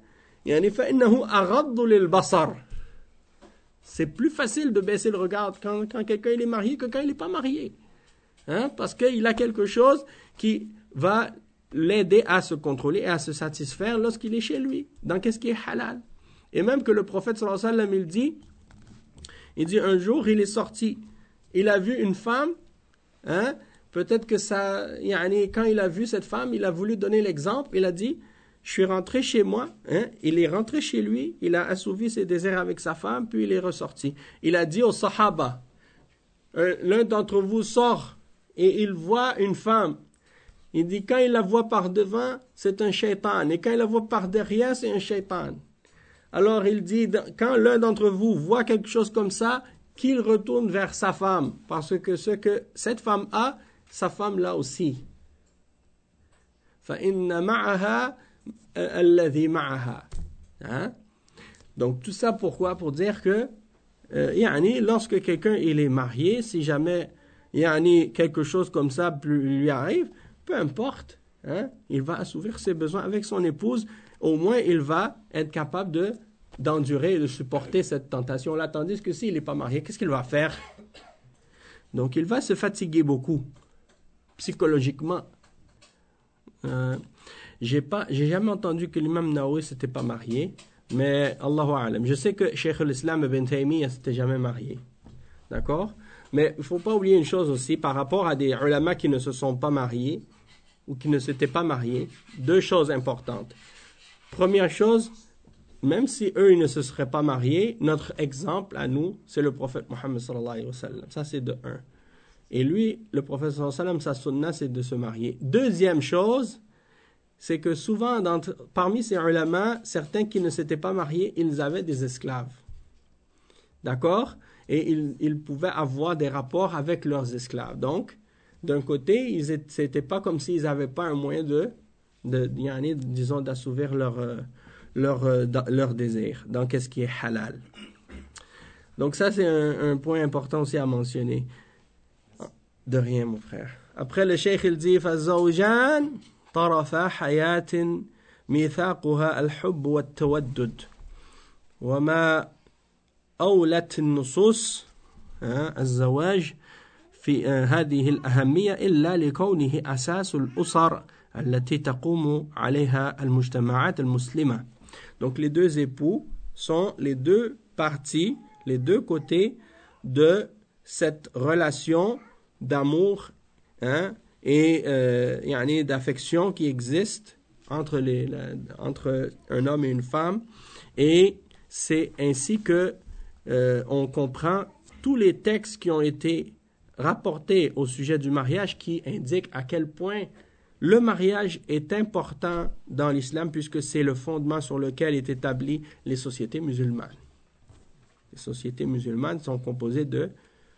C'est plus facile de baisser le regard quand, quand quelqu'un il est marié que quand il n'est pas marié. Hein? Parce qu'il a quelque chose qui va l'aider à se contrôler et à se satisfaire lorsqu'il est chez lui. Dans qu'est-ce qui est halal. Et même que le prophète sallallahu alayhi wa sallam, il dit, il dit un jour, il est sorti, il a vu une femme, hein? Peut-être que ça, yani, quand il a vu cette femme, il a voulu donner l'exemple, il a dit, je suis rentré chez moi, hein, il est rentré chez lui, il a assouvi ses désirs avec sa femme, puis il est ressorti. Il a dit aux Sahaba, l'un d'entre vous sort et il voit une femme. Il dit, quand il la voit par devant, c'est un shaitan, et quand il la voit par derrière, c'est un shaitan. Alors il dit, quand l'un d'entre vous voit quelque chose comme ça, qu'il retourne vers sa femme, parce que ce que cette femme a, sa femme l'a aussi. فَإِنَّ مَعَهَا الَّذِي مَعَهَا. Hein? Donc tout ça pourquoi? Pour dire que euh, yani, lorsque quelqu'un il est marié, si jamais yani, quelque chose comme ça lui arrive, peu importe, hein, il va assouvir ses besoins avec son épouse, au moins il va être capable de, d'endurer et de supporter cette tentation-là, tandis que s'il n'est pas marié, qu'est-ce qu'il va faire? Donc il va se fatiguer beaucoup, psychologiquement. Euh, j'ai pas, j'ai jamais entendu que l'imam Nawawi s'était pas marié, mais Allahu A'lam. Je sais que Cheikh al-Islam Ibn Taymiyyah s'était jamais marié, d'accord? Mais il faut pas oublier une chose aussi par rapport à des ulama qui ne se sont pas mariés ou qui ne s'étaient pas mariés. Deux choses importantes. Première chose, même si eux ils ne se seraient pas mariés, notre exemple à nous, c'est le prophète Mohammed sallallahu alayhi wa sallam. Ça c'est de un. Et lui, le prophète sallallahu alayhi wa sallam, sa sunna c'est de se marier. Deuxième chose, c'est que souvent, parmi ces ulama, certains qui ne s'étaient pas mariés, ils avaient des esclaves. D'accord? Et ils, ils pouvaient avoir des rapports avec leurs esclaves. Donc, d'un côté, ce n'était pas comme s'ils n'avaient pas un moyen de, de, de disons, d'assouvir leur, leur, leur désir. Donc, qu'est-ce qui est halal? Donc, ça, c'est un, un point important aussi à mentionner. De rien, mon frère. Après, le cheikh, il dit, فَالزَّوْجَانِ طرف حياة ميثاقها الحب والتودد وما أولت النصوص الزواج في هذه الأهمية إلا لكونه أساس الأسر التي تقوم عليها المجتمعات المسلمة. Donc les deux époux sont les deux parties, les deux côtés de cette relation d'amour, hein, et euh, yani, d'affection qui existe entre, les, la, entre un homme et une femme. Et c'est ainsi que euh, on comprend tous les textes qui ont été rapportés au sujet du mariage qui indiquent à quel point le mariage est important dans l'islam puisque c'est le fondement sur lequel est établi les sociétés musulmanes. Les sociétés musulmanes sont composées de,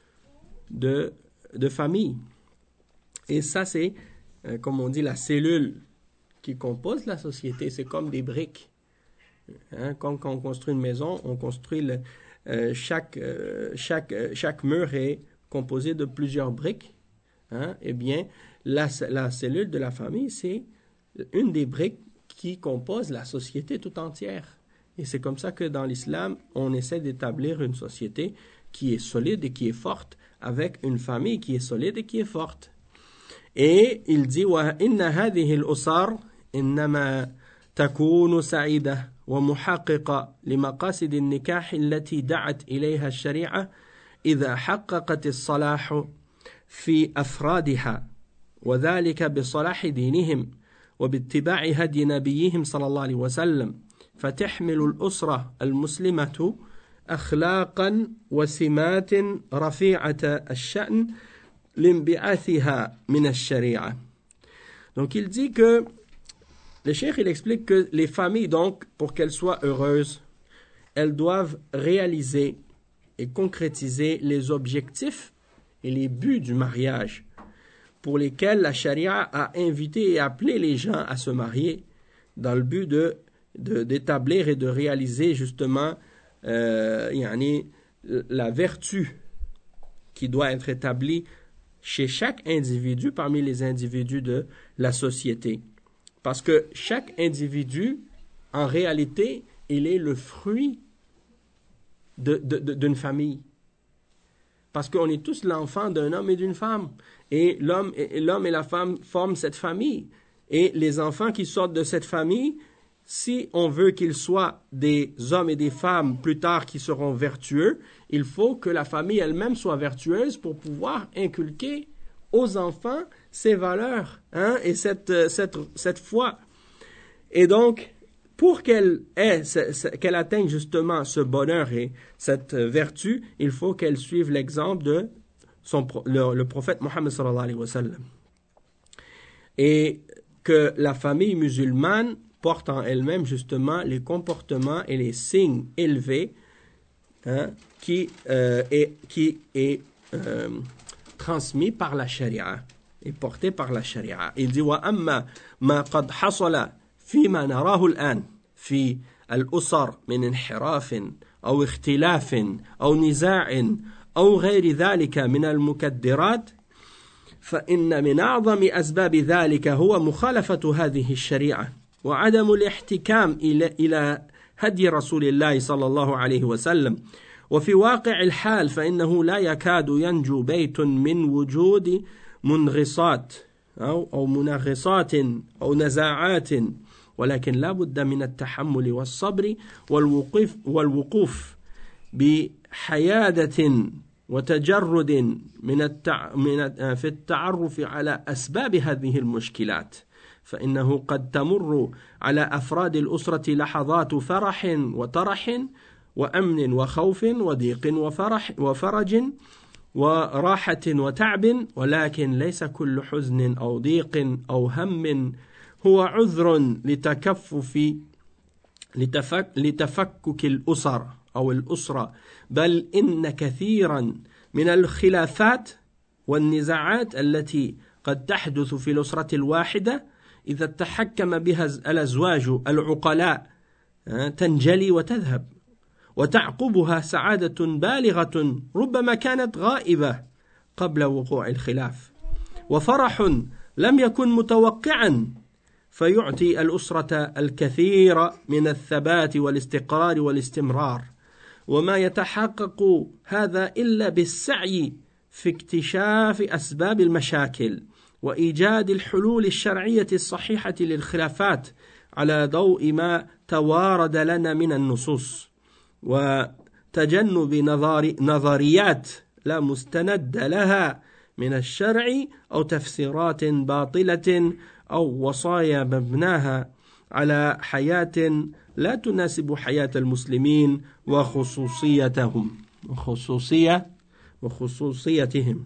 de, de familles. Et ça, c'est, euh, comme on dit, la cellule qui compose la société. C'est comme des briques. Hein? Quand, quand on construit une maison, on construit le, euh, chaque, euh, chaque, euh, chaque mur est composé de plusieurs briques. Hein? Eh bien, la, la cellule de la famille, c'est une des briques qui compose la société tout entière. Et c'est comme ça que dans l'islam, on essaie d'établir une société qui est solide et qui est forte, avec une famille qui est solide et qui est forte. Et il dit وَإِنَّ هَذِهِ الْأُسَرْ إِنَّمَا تَكُونُ سَعِيدَةً ومحققة لمقاصد النكاح التي دعت إليها الشريعة إذا حققت الصلاح في أفرادها وذلك بصلاح دينهم وباتباع هدي نبيهم صلى الله عليه وسلم فتحمل الأسرة المسلمة أخلاقا وسمات رفيعة الشأن لانبعاثها من الشريعة. Donc il dit que le cheikh il explique que les familles donc pour qu'elles soient heureuses, elles doivent réaliser et concrétiser les objectifs et les buts du mariage pour lesquels la charia a invité et appelé les gens à se marier dans le but de, de, d'établir et de réaliser justement euh, yani, la vertu qui doit être établie chez chaque individu parmi les individus de la société. Parce que chaque individu, en réalité, il est le fruit de, de, de, d'une famille. Parce qu'on est tous l'enfant d'un homme et d'une femme. Et l'homme et, l'homme et la femme forment cette famille. Et les enfants qui sortent de cette famille, si on veut qu'ils soient des hommes et des femmes plus tard qui seront vertueux, il faut que la famille elle-même soit vertueuse pour pouvoir inculquer aux enfants ces valeurs hein, et cette, cette, cette foi. Et donc, pour qu'elle ait, qu'elle atteigne justement ce bonheur et cette vertu, il faut qu'elle suive l'exemple de son, le, le prophète Mohammed sallallahu alayhi wa sallam. Et que la famille musulmane porte en elle-même justement les comportements et les signes élevés hein, qui, euh, est, qui est euh, transmis par la charia et porté par la charia. Il dit وَأَمَّا مَا قَدْ حَصَلَ فيما نراه الآن في الأسر من انحراف أو اختلاف أو نزاع أو غير ذلك من المكدرات فإن من أعظم أسباب ذلك هو مخالفة هذه الشريعة وعدم الاحتكام إلى إلى هدي رسول الله صلى الله عليه وسلم. وفي واقع الحال فإنه لا يكاد ينجو بيت من وجود منغصات أو أو منغصات أو نزاعات ولكن لا بد من التحمل والصبر والوقوف والوقوف بحيادة وتجرد من التع... من في التعرف على أسباب هذه المشكلات فإنه قد تمر على أفراد الأسرة لحظات فرح وطرح وأمن وخوف وضيق وفرح وفرج وراحة وتعب ولكن ليس كل حزن أو ضيق أو هم هو عذر لتكفف لتفك لتفكك الأسر أو الأسرة بل إن كثيرا من الخلافات والنزاعات التي قد تحدث في الأسرة الواحدة إذا تحكم بها الأزواج العقلاء تنجلي وتذهب وتعقبها سعادة بالغة ربما كانت غائبة قبل وقوع الخلاف وفرح لم يكن متوقعا فيعطي الأسرة الكثير من الثبات والاستقرار والاستمرار وما يتحقق هذا إلا بالسعي في اكتشاف أسباب المشاكل وإيجاد الحلول الشرعية الصحيحة للخلافات على ضوء ما توارد لنا من النصوص وتجنب نظري نظريات لا مستند لها من الشرع أو تفسيرات باطلة أو وصايا مبناها على حياة لا تناسب حياة المسلمين وخصوصيتهم وخصوصية وخصوصيتهم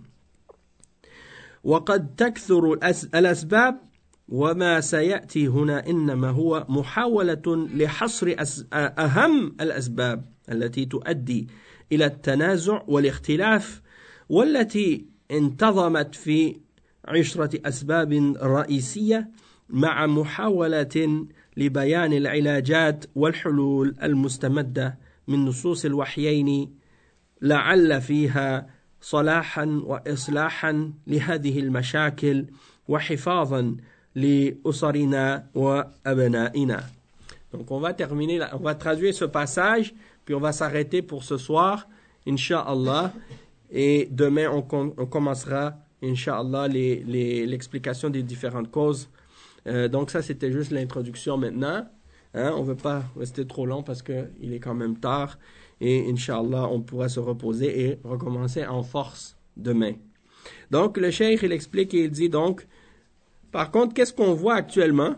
وقد تكثر الأسباب وما سيأتي هنا إنما هو محاولة لحصر أهم الأسباب التي تؤدي إلى التنازع والاختلاف والتي انتظمت في عشرة أسباب رئيسية مع محاولة لبيان العلاجات والحلول المستمدة من نصوص الوحيين لعل فيها صلاحا وإصلاحا لهذه المشاكل وحفاظا لأسرنا وأبنائنا. Donc on va terminer, là, on va traduire ce passage, puis on va s'arrêter pour ce soir, Inch'Allah, et demain on, com- on commencera, Inch'Allah, les, les, l'explication des différentes causes. Euh, donc ça c'était juste l'introduction maintenant. Hein, on ne veut pas rester trop long parce qu'il est quand même tard. Et Inch'Allah, on pourra se reposer et recommencer en force demain. Donc, le cheikh, il explique et il dit donc, par contre, qu'est-ce qu'on voit actuellement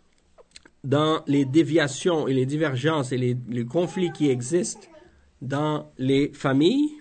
dans les déviations et les divergences et les, les conflits qui existent dans les familles?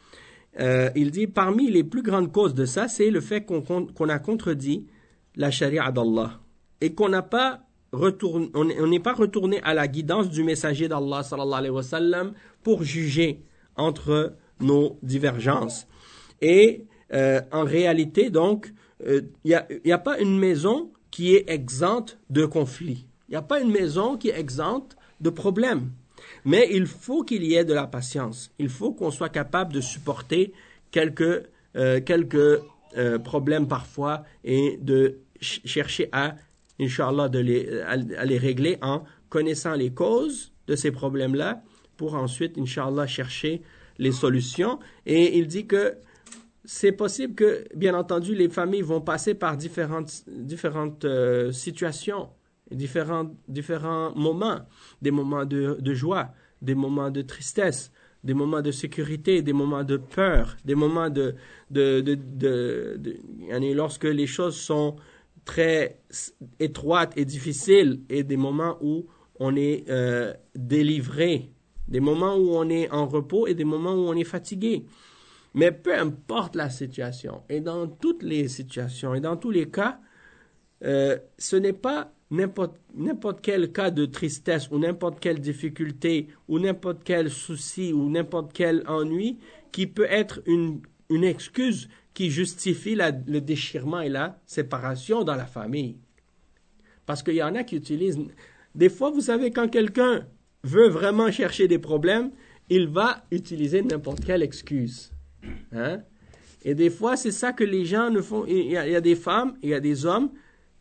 euh, Il dit, parmi les plus grandes causes de ça, c'est le fait qu'on, qu'on a contredit la charia d'Allah et qu'on n'a pas Retourne, on n'est pas retourné à la guidance du messager d'Allah sallallahu alayhi wa sallam pour juger entre nos divergences. Et euh, en réalité, donc, il euh, n'y a, y a pas une maison qui est exempte de conflits. Il n'y a pas une maison qui est exempte de problèmes. Mais il faut qu'il y ait de la patience. Il faut qu'on soit capable de supporter quelques, euh, quelques euh, problèmes parfois et de ch- chercher à Inch'Allah, de les, à, à les régler en connaissant les causes de ces problèmes-là pour ensuite, Inch'Allah, chercher les solutions. Et il dit que c'est possible que, bien entendu, les familles vont passer par différentes, différentes euh, situations, différents, différents moments, des moments de, de joie, des moments de tristesse, des moments de sécurité, des moments de peur, des moments de... de, de, de, de, de lorsque les choses sont très étroite et difficile et des moments où on est euh, délivré, des moments où on est en repos et des moments où on est fatigué. Mais peu importe la situation, et dans toutes les situations et dans tous les cas, euh, ce n'est pas n'importe, n'importe quel cas de tristesse ou n'importe quelle difficulté ou n'importe quel souci ou n'importe quel ennui qui peut être une, une excuse qui justifie la, le déchirement et la séparation dans la famille. Parce qu'il y en a qui utilisent... Des fois, vous savez, quand quelqu'un veut vraiment chercher des problèmes, il va utiliser n'importe quelle excuse. Hein? Et des fois, c'est ça que les gens ne font... Il y a, il y a des femmes, il y a des hommes,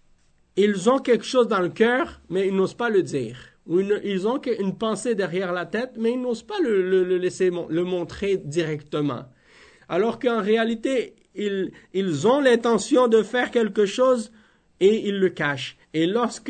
ils ont quelque chose dans le cœur, mais ils n'osent pas le dire. Ou une, ils ont une pensée derrière la tête, mais ils n'osent pas le, le, le laisser le montrer directement. Alors qu'en réalité... Ils, ils ont l'intention de faire quelque chose et ils le cachent. Et lorsque,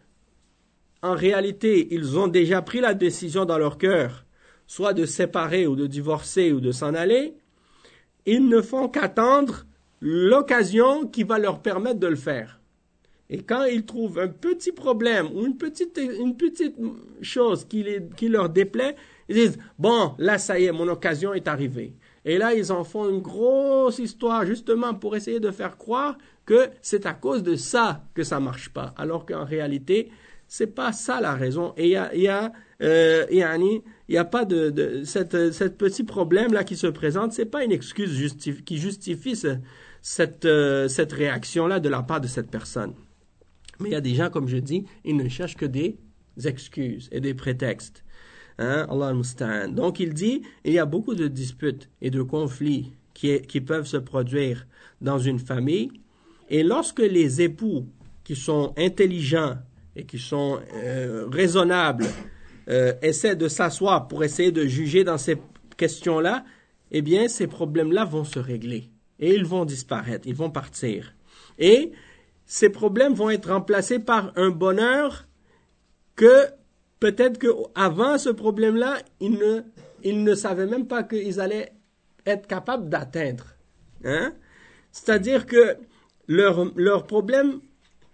en réalité, ils ont déjà pris la décision dans leur cœur, soit de séparer ou de divorcer ou de s'en aller, ils ne font qu'attendre l'occasion qui va leur permettre de le faire. Et quand ils trouvent un petit problème ou une petite, une petite chose qui, les, qui leur déplaît, ils disent « Bon, là, ça y est, mon occasion est arrivée. » Et là, ils en font une grosse histoire justement pour essayer de faire croire que c'est à cause de ça que ça marche pas. Alors qu'en réalité, c'est pas ça la raison. Et il y a, il y a, euh, il y a pas de, de cette, cette petit problème là qui se présente. C'est pas une excuse justif, qui justifie ce, cette, euh, cette réaction là de la part de cette personne. Mais il y a des gens, comme je dis, ils ne cherchent que des excuses et des prétextes. Hein? Allah al-Musta'an. Donc il dit, il y a beaucoup de disputes et de conflits qui, est, qui peuvent se produire dans une famille. Et lorsque les époux qui sont intelligents et qui sont euh, raisonnables euh, essaient de s'asseoir pour essayer de juger dans ces questions-là, eh bien ces problèmes-là vont se régler et ils vont disparaître, ils vont partir. Et ces problèmes vont être remplacés par un bonheur que peut-être qu'avant ce problème-là, ils ne, ils ne savaient même pas qu'ils allaient être capables d'atteindre. Hein? C'est-à-dire que leur, leur problème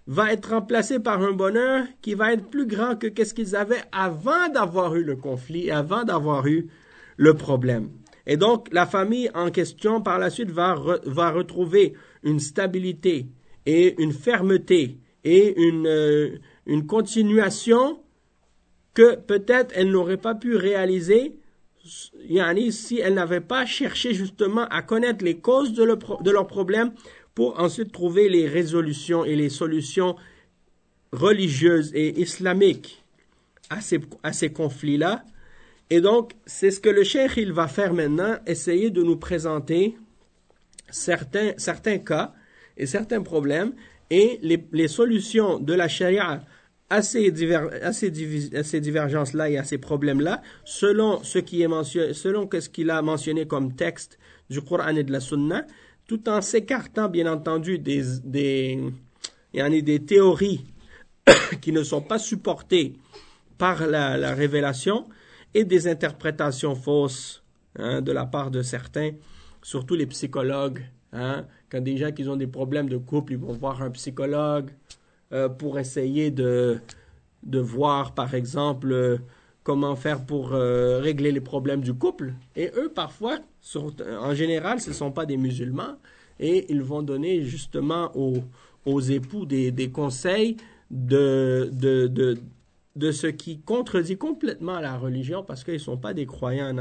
va être remplacé par un bonheur qui va être plus grand que qu'est-ce qu'ils avaient avant d'avoir eu le conflit, avant d'avoir eu le problème. Et donc, la famille en question, par la suite, va, re, va retrouver une stabilité et une fermeté et une, euh, une continuation que peut-être elle n'aurait pas pu réaliser yani, si elle n'avait pas cherché justement à connaître les causes de, le, de leurs problèmes pour ensuite trouver les résolutions et les solutions religieuses et islamiques à ces, à ces conflits-là. Et donc, c'est ce que le cheikh il va faire maintenant, essayer de nous présenter certains, certains cas et certains problèmes et les, les solutions de la charia à ces, diver, à ces, divis, à ces divergences-là et à ces problèmes-là, selon ce qui est mentionné, selon ce qu'il a mentionné comme texte du Coran et de la Sunna, tout en s'écartant, bien entendu, des, des, il y en a des théories qui ne sont pas supportées par la, la révélation et des interprétations fausses hein, de la part de certains, surtout les psychologues. Hein, quand des gens qui ont des problèmes de couple, ils vont voir un psychologue euh, pour essayer de, de voir, par exemple, euh, comment faire pour euh, régler les problèmes du couple. Et eux, parfois, sur, en général, ce ne sont pas des musulmans et ils vont donner justement aux, aux époux des, des conseils de, de, de, de ce qui contredit complètement la religion parce qu'ils ne sont pas des croyants.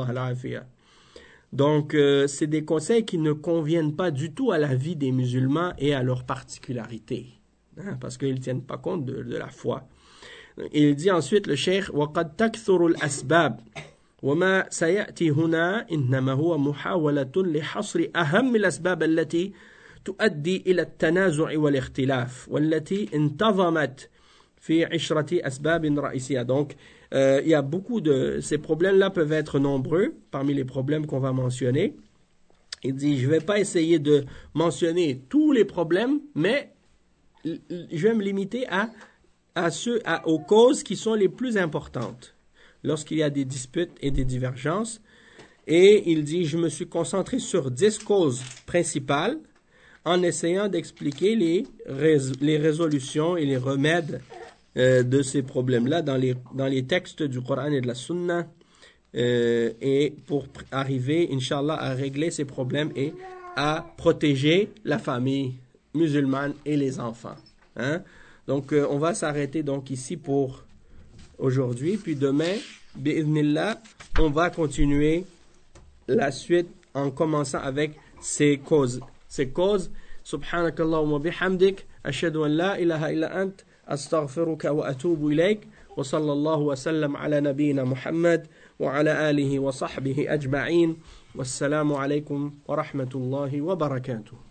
Donc, euh, c'est des conseils qui ne conviennent pas du tout à la vie des musulmans et à leurs particularités, hein, parce qu'ils ne tiennent pas compte de, de la foi. Il dit ensuite, le cheikh, وَقَدْ تَكْثُرُ الْأَسْبَابِ وَمَا سَيَأْتِي هُنَا إِنَّمَا هُوَ مُحَاوَلَةٌ لِحَصْرِ أَهَمِّ الْأَسْبَابِ التي تؤدي إلى التنازع والاختلاف والتي انتظمت في عشرة أسباب رئيسية. Donc, euh, il y a beaucoup de ces problèmes-là peuvent être nombreux parmi les problèmes qu'on va mentionner. Il dit, je ne vais pas essayer de mentionner tous les problèmes, mais je vais me limiter à à ceux, à, aux causes qui sont les plus importantes lorsqu'il y a des disputes et des divergences. Et il dit, je me suis concentré sur dix causes principales en essayant d'expliquer les, rés- les résolutions et les remèdes euh, de ces problèmes-là dans les, dans les textes du Coran et de la Sunna euh, et pour pr- arriver, Inch'Allah, à régler ces problèmes et à protéger la famille musulmane et les enfants. Hein? Donc, euh, on va s'arrêter donc ici pour aujourd'hui. Puis demain, bi'idhnillah, on va continuer la suite en commençant avec ces causes. Ces causes, subhanakallahumma bihamdik, ashhadu an la ilaha illa ant, astaghfiruka wa atubu ilayk, wa sallallahu wa sallam ala nabiyyina Muhammad, wa ala alihi wa sahbihi ajma'in. Wassalamu alaykum wa rahmatullahi wa barakatuh.